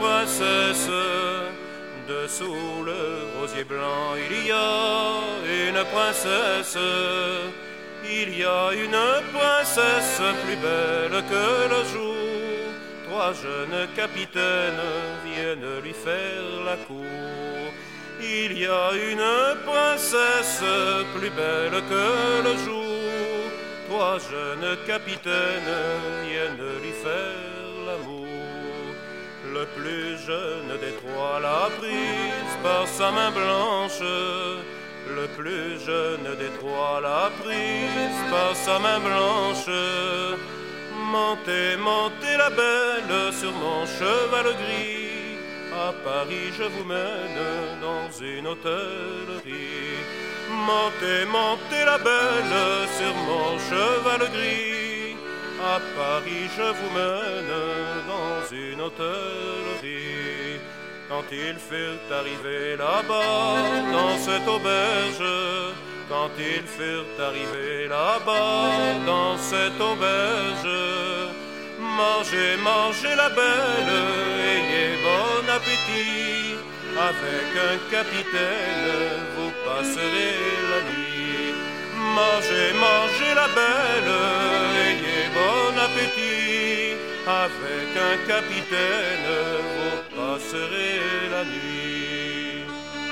princesse. Dessous le rosier blanc, il y a une princesse. Il y a une princesse plus belle que le jour. Trois jeunes capitaines viennent lui faire la cour. Il y a une princesse plus belle que le jour. Trois jeunes capitaines viennent lui faire l'amour. Le plus jeune des trois l'a prise par sa main blanche. Le plus jeune des trois l'a prise par sa main blanche. Montez, montez la belle sur mon cheval gris. À Paris je vous mène dans une hôtellerie. Montez, montez la belle sur mon cheval gris. À Paris je vous mène dans une hôtellerie. Quand ils furent arrivés là-bas dans cette auberge, quand ils furent arrivés là-bas dans cette auberge, mangez, mangez la belle, ayez bon appétit. Avec un capitaine, vous passerez la nuit. Mangez, mangez la belle, ayez bon appétit. Avec un capitaine, vous passerez la nuit.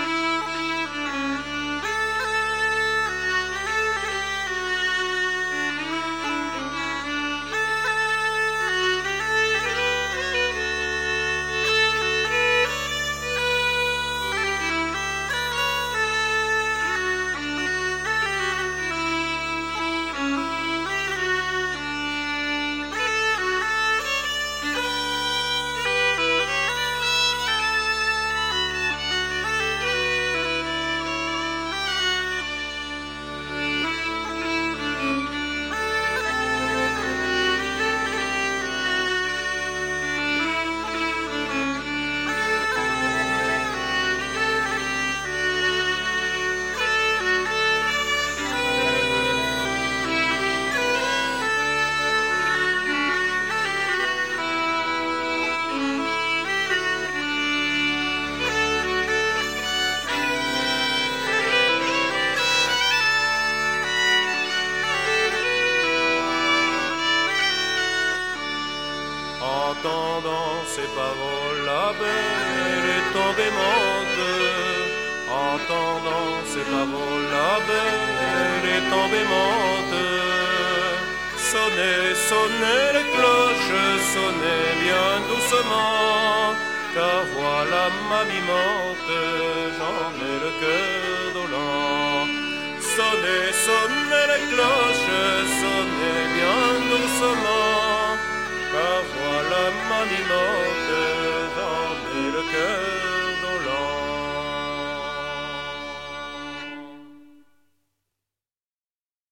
Entendant ces paroles, la belle est tombée morte. Entendant ces paroles, la belle est tombée morte. Sonnez, sonnez les cloches, sonnez bien doucement, car voilà mamie morte, j'en ai le cœur dolent. Sonnez, sonnez les cloches, sonnez bien doucement, car voilà mamie morte, j'en ai le cœur